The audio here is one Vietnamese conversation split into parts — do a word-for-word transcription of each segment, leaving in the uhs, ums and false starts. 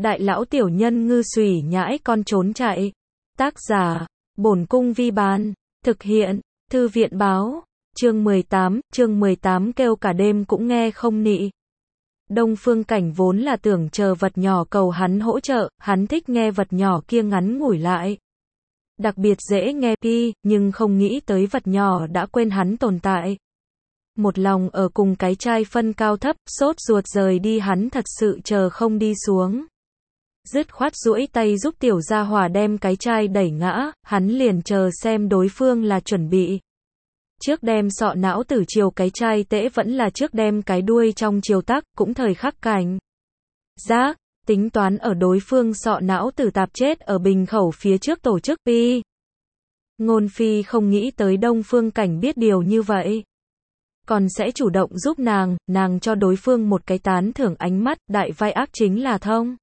đại lão tiểu nhân ngư xùy nhãi con trốn chạy. Tác giả, Bổn Cung Vi Bán. Thực hiện, Thư viện Báo. Chương mười tám, chương mười tám kêu cả đêm cũng nghe không nị. Đông Phương Cảnh vốn là tưởng chờ vật nhỏ cầu hắn hỗ trợ, hắn thích nghe vật nhỏ kia ngắn ngủi lại. Đặc biệt dễ nghe pi, nhưng không nghĩ tới vật nhỏ đã quên hắn tồn tại. Một lòng ở cùng cái chai phân cao thấp, sốt ruột rời đi hắn thật sự chờ không đi xuống. Dứt khoát duỗi tay giúp tiểu gia hỏa đem cái chai đẩy ngã, hắn liền chờ xem đối phương là chuẩn bị. Trước đem sọ não tử chiều cái chai tễ vẫn là trước đem cái đuôi trong chiều tắc, cũng thời khắc cảnh. Giác, tính toán ở đối phương sọ não tử tạp chết ở bình khẩu phía trước tổ chức pi. Ngôn Phi không nghĩ tới Đông Phương Cảnh biết điều như vậy. Còn sẽ chủ động giúp nàng, nàng cho đối phương một cái tán thưởng ánh mắt, đại vai ác chính là thông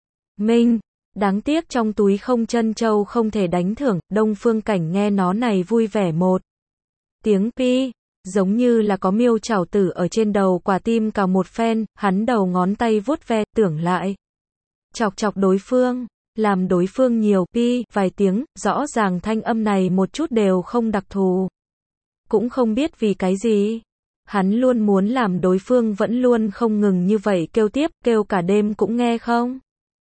minh. Đáng tiếc trong túi không chân châu không thể đánh thưởng, Đông Phương Cảnh nghe nó này vui vẻ một tiếng pi, giống như là có miêu chảo tử ở trên đầu quả tim cào một phen, hắn đầu ngón tay vuốt ve, tưởng lại. Chọc chọc đối phương, làm đối phương nhiều pi, vài tiếng, rõ ràng thanh âm này một chút đều không đặc thù. Cũng không biết vì cái gì. Hắn luôn muốn làm đối phương vẫn luôn không ngừng như vậy kêu tiếp, kêu cả đêm cũng nghe không.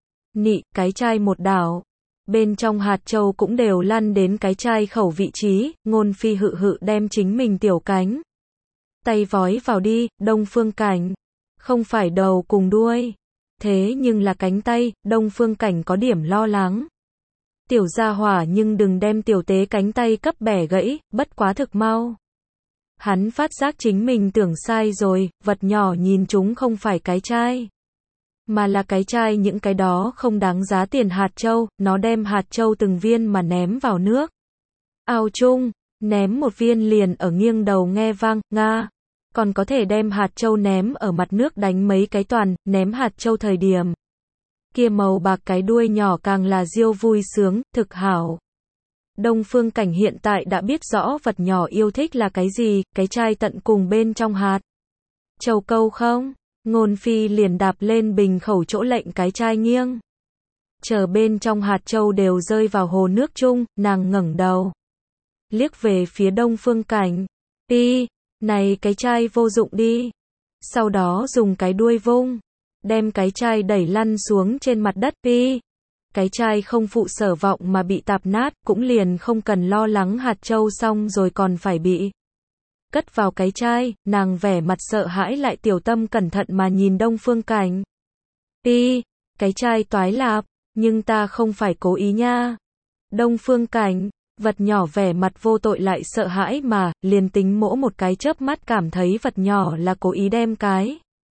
Nị, cái chai một đảo. Bên trong hạt châu cũng đều lăn đến cái chai khẩu vị trí, Ngôn Phi hự hự đem chính mình tiểu cánh tay vói vào đi, Đông Phương Cảnh. Không phải đầu cùng đuôi. Thế nhưng là cánh tay, Đông Phương Cảnh có điểm lo lắng. Tiểu gia hỏa nhưng đừng đem tiểu tế cánh tay cấp bẻ gãy, bất quá thực mau. Hắn phát giác chính mình tưởng sai rồi, vật nhỏ nhìn chúng không phải cái chai. Mà là cái chai những cái đó không đáng giá tiền hạt châu, nó đem hạt châu từng viên mà ném vào nước. Ao chung, ném một viên liền ở nghiêng đầu nghe vang, nga. Còn có thể đem hạt châu ném ở mặt nước đánh mấy cái toàn, ném hạt châu thời điểm. Kia màu bạc cái đuôi nhỏ càng là diêu vui sướng, thực hảo. Đông Phương Cảnh hiện tại đã biết rõ vật nhỏ yêu thích là cái gì, cái chai tận cùng bên trong hạt châu câu không? Ngôn Phi liền đạp lên bình khẩu chỗ lệnh cái chai nghiêng. Chờ bên trong hạt châu đều rơi vào hồ nước chung, nàng ngẩng đầu. Liếc về phía Đông Phương Cảnh. Pi, này cái chai vô dụng đi. Sau đó dùng cái đuôi vung. Đem cái chai đẩy lăn xuống trên mặt đất pi. Cái chai không phụ sở vọng mà bị tạp nát, cũng liền không cần lo lắng hạt châu xong rồi còn phải bị cất vào cái chai, nàng vẻ mặt sợ hãi lại tiểu tâm cẩn thận mà nhìn Đông Phương Cảnh. Pi, cái chai toái lạp, nhưng ta không phải cố ý nha. Đông Phương Cảnh, vật nhỏ vẻ mặt vô tội lại sợ hãi mà, liền tính mỗ một cái chớp mắt cảm thấy vật nhỏ là cố ý đem cái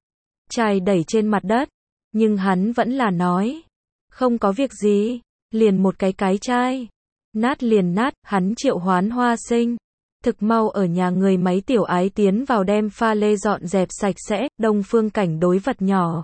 chai đẩy trên mặt đất, nhưng hắn vẫn là nói. Không có việc gì, liền một cái cái chai. Nát liền nát, hắn triệu hoán Hoa Sinh. Thực mau ở nhà người máy tiểu ái tiến vào đem pha lê dọn dẹp sạch sẽ, Đông Phương Cảnh đối vật nhỏ.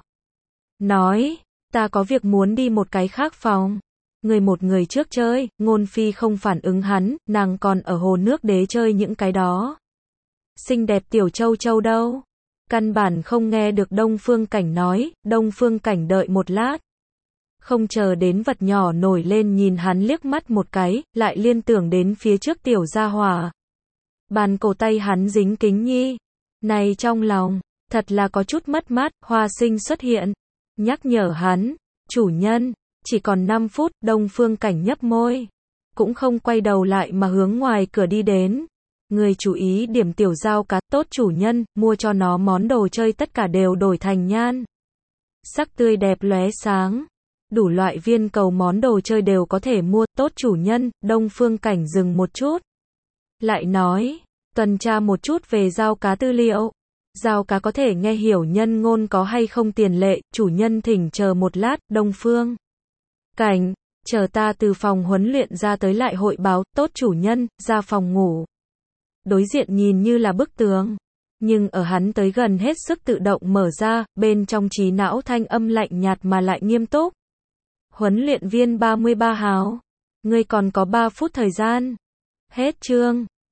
Nói, ta có việc muốn đi một cái khác phòng. Người một người trước chơi, Ngôn Phi không phản ứng hắn, nàng còn ở hồ nước đế chơi những cái đó. Xinh đẹp tiểu châu châu đâu? Căn bản không nghe được Đông Phương Cảnh nói, Đông Phương Cảnh đợi một lát. Không chờ đến vật nhỏ nổi lên nhìn hắn liếc mắt một cái, lại liên tưởng đến phía trước tiểu gia hỏa. Bàn cổ tay hắn dính kính nhi. Này trong lòng, thật là có chút mất mát, Hoa Sinh xuất hiện. Nhắc nhở hắn, chủ nhân, chỉ còn năm phút, Đông Phương Cảnh nhấp môi. Cũng không quay đầu lại mà hướng ngoài cửa đi đến. Người chú ý điểm tiểu dao cá, tốt chủ nhân, mua cho nó món đồ chơi tất cả đều đổi thành nhan sắc tươi đẹp lóe sáng. Đủ loại viên cầu món đồ chơi đều có thể mua, tốt chủ nhân. Đông Phương Cảnh dừng một chút. Lại nói, tuần tra một chút về dao cá tư liệu. Dao cá có thể nghe hiểu nhân ngôn có hay không tiền lệ, chủ nhân thỉnh chờ một lát, Đông Phương Cảnh, chờ ta từ phòng huấn luyện ra tới lại hội báo, tốt chủ nhân, ra phòng ngủ. Đối diện nhìn như là bức tường, nhưng ở hắn tới gần hết sức tự động mở ra, bên trong trí não thanh âm lạnh nhạt mà lại nghiêm túc. Huấn luyện viên ba mươi ba hào, ngươi còn có ba phút thời gian. Hết chương.